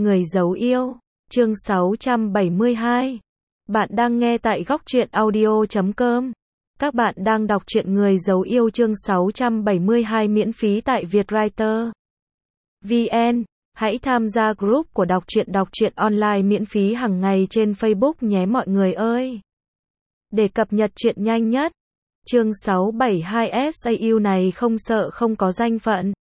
Người giấu yêu, chương 672. Bạn đang nghe tại góc truyện audio.com. Các bạn đang đọc truyện Người giấu yêu chương 672 miễn phí tại Vietwriter VN. Hãy tham gia group của đọc truyện online miễn phí hàng ngày trên Facebook nhé mọi người ơi. Để cập nhật truyện nhanh nhất. Chương 672 SAU này không sợ không có danh phận.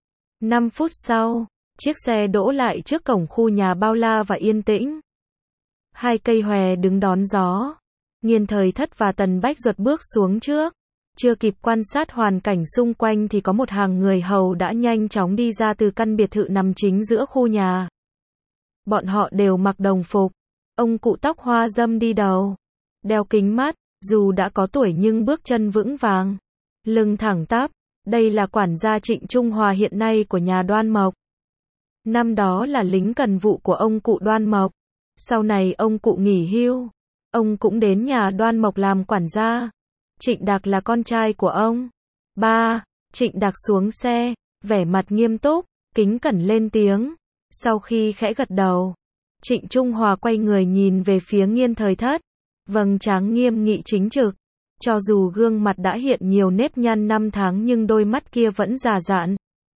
5 phút sau, chiếc xe đỗ lại trước cổng khu nhà bao la và yên tĩnh. Hai cây hòe đứng đón gió. Nghiên Thời Thất và Tần Bách Duật bước xuống trước. Chưa kịp quan sát hoàn cảnh xung quanh thì có một hàng người hầu đã nhanh chóng đi ra từ căn biệt thự nằm chính giữa khu nhà. Bọn họ đều mặc đồng phục. Ông cụ tóc hoa râm đi đầu. Đeo kính mắt, dù đã có tuổi nhưng bước chân vững vàng. Lưng thẳng tắp. Đây là quản gia Trịnh Trung Hòa hiện nay của nhà Đoan Mộc. Năm đó là lính cần vụ của ông cụ Đoan Mộc. Sau này ông cụ nghỉ hưu. Ông cũng đến nhà Đoan Mộc làm quản gia. Trịnh Đạc là con trai của ông. Ba, Trịnh Đạc xuống xe, vẻ mặt nghiêm túc, kính cẩn lên tiếng. Sau khi khẽ gật đầu, Trịnh Trung Hòa quay người nhìn về phía Nghiên Thời Thất. Vầng trán nghiêm nghị chính trực. Cho dù gương mặt đã hiện nhiều nếp nhăn năm tháng nhưng đôi mắt kia vẫn già dặn.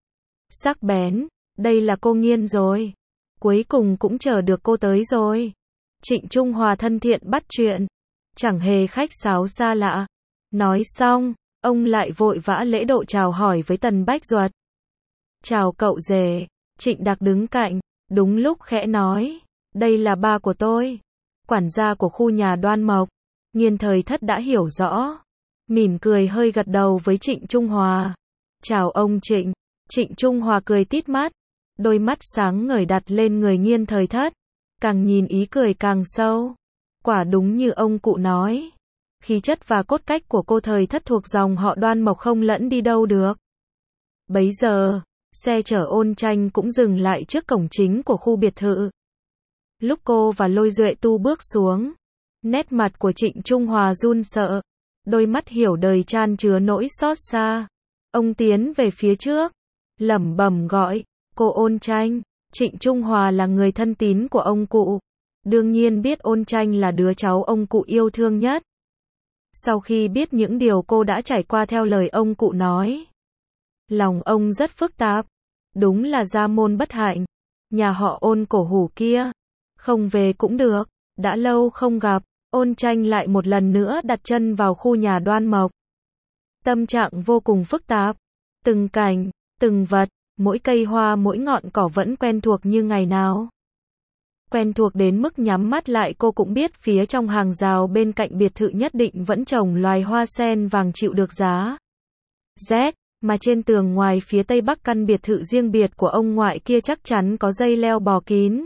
Sắc bén, đây là cô Nghiên rồi. Cuối cùng cũng chờ được cô tới rồi. Trịnh Trung Hòa thân thiện bắt chuyện. Chẳng hề khách sáo xa lạ. Nói xong, ông lại vội vã lễ độ chào hỏi với Tần Bách Duật. Chào cậu rể. Trịnh Đạc đứng cạnh, đúng lúc khẽ nói. Đây là ba của tôi. Quản gia của khu nhà Đoan Mộc. Nghiên Thời Thất đã hiểu rõ. Mỉm cười hơi gật đầu với Trịnh Trung Hòa. Chào ông Trịnh. Trịnh Trung Hòa cười tít mắt. Đôi mắt sáng ngời đặt lên người Nghiên Thời Thất. Càng nhìn ý cười càng sâu. Quả đúng như ông cụ nói. Khí chất và cốt cách của cô Thời Thất thuộc dòng họ Đoan Mộc không lẫn đi đâu được. Bấy giờ, xe chở Ôn Tranh cũng dừng lại trước cổng chính của khu biệt thự. Lúc cô và Lôi Duệ Tu bước xuống, nét mặt của Trịnh Trung Hòa run sợ. Đôi mắt hiểu đời chan chứa nỗi xót xa. Ông tiến về phía trước, lẩm bẩm gọi, cô Ôn Tranh. Trịnh Trung Hòa là người thân tín của ông cụ. Đương nhiên biết Ôn Tranh là đứa cháu ông cụ yêu thương nhất. Sau khi biết những điều cô đã trải qua theo lời ông cụ nói, lòng ông rất phức tạp. Đúng là gia môn bất hạnh. Nhà họ Ôn cổ hủ kia. Không về cũng được. Đã lâu không gặp. Ôn Tranh lại một lần nữa đặt chân vào khu nhà Đoan Mộc. Tâm trạng vô cùng phức tạp. Từng cảnh, từng vật, mỗi cây hoa mỗi ngọn cỏ vẫn quen thuộc như ngày nào. Quen thuộc đến mức nhắm mắt lại cô cũng biết phía trong hàng rào bên cạnh biệt thự nhất định vẫn trồng loài hoa sen vàng chịu được giá rét, mà trên tường ngoài phía tây bắc căn biệt thự riêng biệt của ông ngoại kia chắc chắn có dây leo bò kín.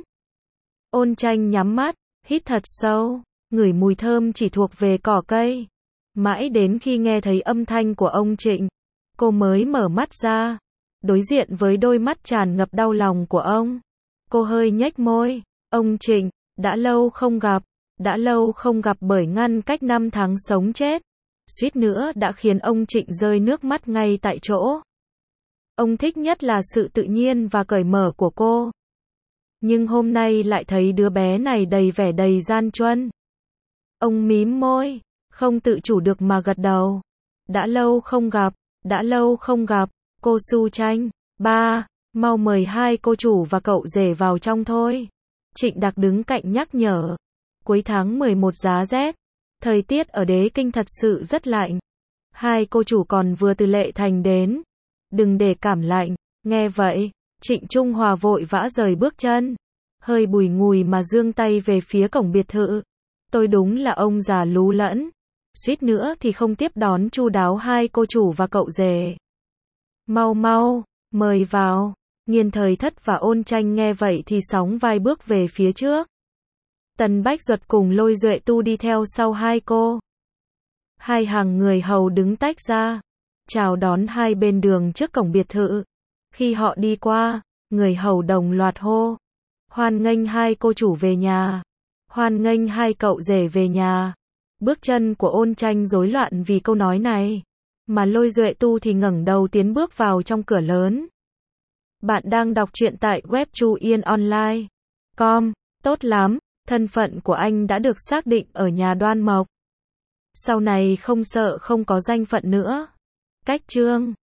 Ôn Tranh nhắm mắt, hít thật sâu, ngửi mùi thơm chỉ thuộc về cỏ cây. Mãi đến khi nghe thấy âm thanh của ông Trịnh, cô mới mở mắt ra. Đối diện với đôi mắt tràn ngập đau lòng của ông, cô hơi nhếch môi. Ông Trịnh, đã lâu không gặp bởi ngăn cách 5 tháng sống chết. Suýt nữa đã khiến ông Trịnh rơi nước mắt ngay tại chỗ. Ông thích nhất là sự tự nhiên và cởi mở của cô. Nhưng hôm nay lại thấy đứa bé này đầy vẻ đầy gian truân. Ông mím môi, không tự chủ được mà gật đầu. Đã lâu không gặp, cô Su Tranh. Ba, mau mời hai cô chủ và cậu rể vào trong thôi. Trịnh Đạc đứng cạnh nhắc nhở. Cuối tháng 11 giá rét. Thời tiết ở Đế Kinh thật sự rất lạnh. Hai cô chủ còn vừa từ Lệ Thành đến. Đừng để cảm lạnh. Nghe vậy, Trịnh Trung Hòa vội vã rời bước chân. Hơi bùi ngùi mà giương tay về phía cổng biệt thự. Tôi đúng là ông già lú lẫn. Suýt nữa thì không tiếp đón chu đáo hai cô chủ và cậu rể. Mau mau, mời vào. Nghiên Thời Thất và Ôn Tranh nghe vậy thì sóng vai bước về phía trước. Tần Bách Duật cùng Lôi Duệ Tu đi theo sau hai cô. Hai hàng người hầu đứng tách ra, chào đón hai bên đường trước cổng biệt thự. Khi họ đi qua, người hầu đồng loạt hô. Hoan nghênh hai cô chủ về nhà. Hoan nghênh hai cậu rể về nhà. Bước chân của Ôn Tranh rối loạn vì câu nói này. Mà Lôi Duệ Tu thì ngẩng đầu tiến bước vào trong cửa lớn. Bạn đang đọc truyện tại web Chu Yên Online. Com. Tốt lắm, thân phận của anh đã được xác định ở nhà Đoan Mộc. Sau này không sợ không có danh phận nữa. Cách chương